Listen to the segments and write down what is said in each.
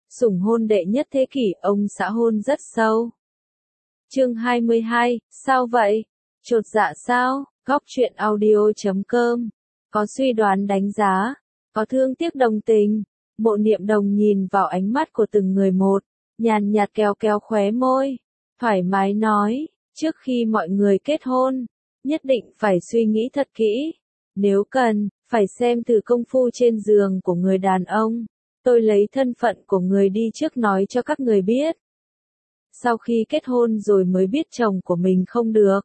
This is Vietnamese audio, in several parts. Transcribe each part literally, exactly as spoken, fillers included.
Sủng hôn đệ nhất thế kỷ, ông xã hôn rất sâu. Chương hai mươi hai, sao vậy? Chột dạ sao? Góc truyện audio chấm com. Có suy đoán đánh giá, có thương tiếc đồng tình. Mộ Niệm Đồng nhìn vào ánh mắt của từng người một, nhàn nhạt kéo kéo khóe môi, thoải mái nói, trước khi mọi người kết hôn, nhất định phải suy nghĩ thật kỹ. Nếu cần, phải xem thử công phu trên giường của người đàn ông. Tôi lấy thân phận của người đi trước nói cho các người biết. Sau khi kết hôn rồi mới biết chồng của mình không được.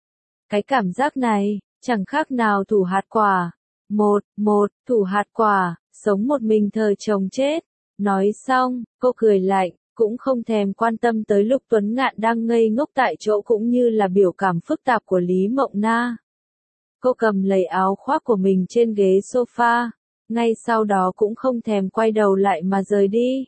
Cái cảm giác này, chẳng khác nào thủ hạt quả. Một, một, thủ hạt quả, sống một mình thờ chồng chết. Nói xong, cô cười lạnh, cũng không thèm quan tâm tới Lục Tuấn Ngạn đang ngây ngốc tại chỗ cũng như là biểu cảm phức tạp của Lý Mộng Na. Cô cầm lấy áo khoác của mình trên ghế sofa, ngay sau đó cũng không thèm quay đầu lại mà rời đi.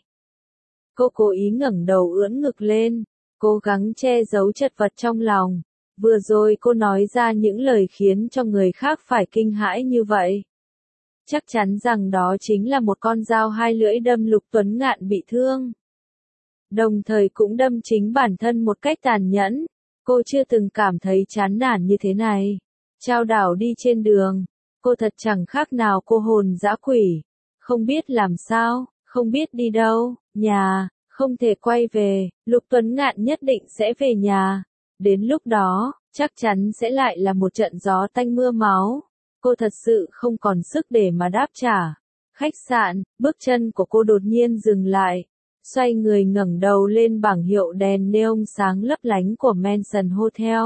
Cô cố ý ngẩng đầu ưỡn ngực lên, cố gắng che giấu chật vật trong lòng. Vừa rồi cô nói ra những lời khiến cho người khác phải kinh hãi như vậy. Chắc chắn rằng đó chính là một con dao hai lưỡi đâm Lục Tuấn Ngạn bị thương. Đồng thời cũng đâm chính bản thân một cách tàn nhẫn. Cô chưa từng cảm thấy chán nản như thế này. Chao đảo đi trên đường, cô thật chẳng khác nào cô hồn dã quỷ. Không biết làm sao, không biết đi đâu, nhà, không thể quay về, Lục Tuấn Ngạn nhất định sẽ về nhà. Đến lúc đó, chắc chắn sẽ lại là một trận gió tanh mưa máu. Cô thật sự không còn sức để mà đáp trả. Khách sạn, bước chân của cô đột nhiên dừng lại. Xoay người ngẩng đầu lên bảng hiệu đèn neon sáng lấp lánh của Mansion Hotel.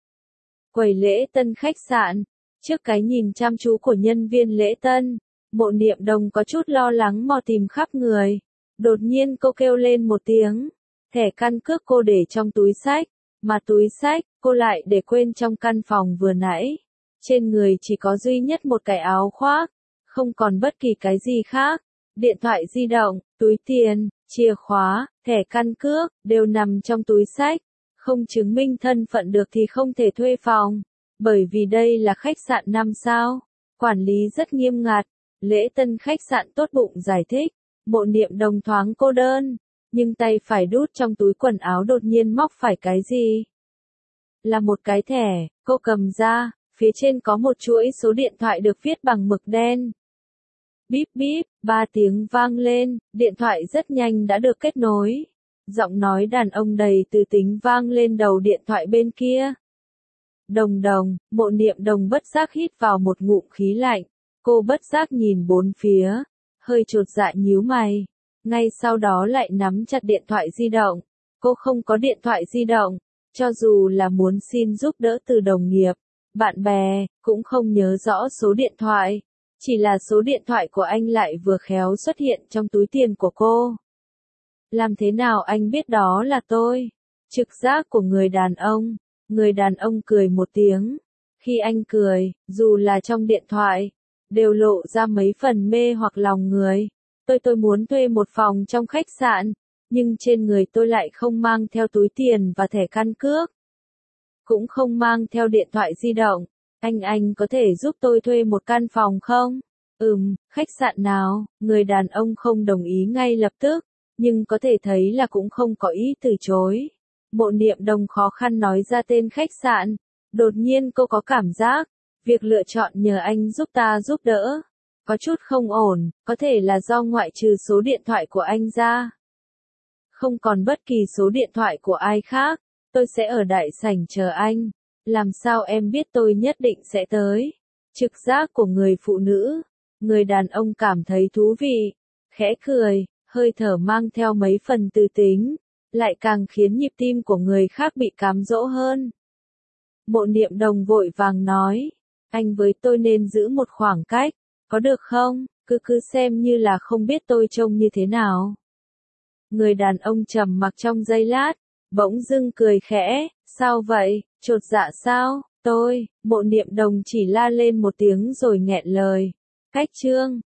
Quầy lễ tân khách sạn, trước cái nhìn chăm chú của nhân viên lễ tân, Mộ Niệm Đồng có chút lo lắng mò tìm khắp người. Đột nhiên cô kêu lên một tiếng, thẻ căn cước cô để trong túi xách, mà túi xách, cô lại để quên trong căn phòng vừa nãy. Trên người chỉ có duy nhất một cái áo khoác, không còn bất kỳ cái gì khác. Điện thoại di động, túi tiền, chìa khóa, thẻ căn cước, đều nằm trong túi xách. Không chứng minh thân phận được thì không thể thuê phòng, bởi vì đây là khách sạn năm sao, quản lý rất nghiêm ngặt. Lễ tân khách sạn tốt bụng giải thích, Mộ Niệm Đồng thoáng cô đơn, nhưng tay phải đút trong túi quần áo đột nhiên móc phải cái gì? Là một cái thẻ, cô cầm ra, phía trên có một chuỗi số điện thoại được viết bằng mực đen. Bíp bíp, ba tiếng vang lên, điện thoại rất nhanh đã được kết nối. Giọng nói đàn ông đầy từ tính vang lên đầu điện thoại bên kia. Đồng Đồng, Mộ Niệm Đồng bất giác hít vào một ngụm khí lạnh. Cô bất giác nhìn bốn phía, hơi chột dạ nhíu mày. Ngay sau đó lại nắm chặt điện thoại di động. Cô không có điện thoại di động, cho dù là muốn xin giúp đỡ từ đồng nghiệp, bạn bè, cũng không nhớ rõ số điện thoại. Chỉ là số điện thoại của anh lại vừa khéo xuất hiện trong túi tiền của cô. Làm thế nào anh biết đó là tôi? Trực giác của người đàn ông. Người đàn ông cười một tiếng. Khi anh cười, dù là trong điện thoại, đều lộ ra mấy phần mê hoặc lòng người. Tôi tôi muốn thuê một phòng trong khách sạn, nhưng trên người tôi lại không mang theo túi tiền và thẻ căn cước. Cũng không mang theo điện thoại di động. Anh anh có thể giúp tôi thuê một căn phòng không? Ừm, khách sạn nào? Người đàn ông không đồng ý ngay lập tức, nhưng có thể thấy là cũng không có ý từ chối. Mộ Niệm Đồng khó khăn nói ra tên khách sạn. Đột nhiên cô có cảm giác, việc lựa chọn nhờ anh giúp ta giúp đỡ, có chút không ổn, có thể là do ngoại trừ số điện thoại của anh ra. Không còn bất kỳ số điện thoại của ai khác, tôi sẽ ở đại sảnh chờ anh. Làm sao em biết tôi nhất định sẽ tới? Trực giác của người phụ nữ. Người đàn ông cảm thấy thú vị, khẽ cười, hơi thở mang theo mấy phần tư tính, lại càng khiến nhịp tim của người khác bị cám dỗ hơn. Mộ Niệm Đồng vội vàng nói, anh với tôi nên giữ một khoảng cách, có được không? Cứ cứ xem như là không biết tôi trông như thế nào. Người đàn ông trầm mặc trong giây lát, bỗng dưng cười khẽ, sao vậy, chột dạ sao? Tôi, Mộ Niệm Đồng chỉ la lên một tiếng rồi nghẹn lời. Cách chương.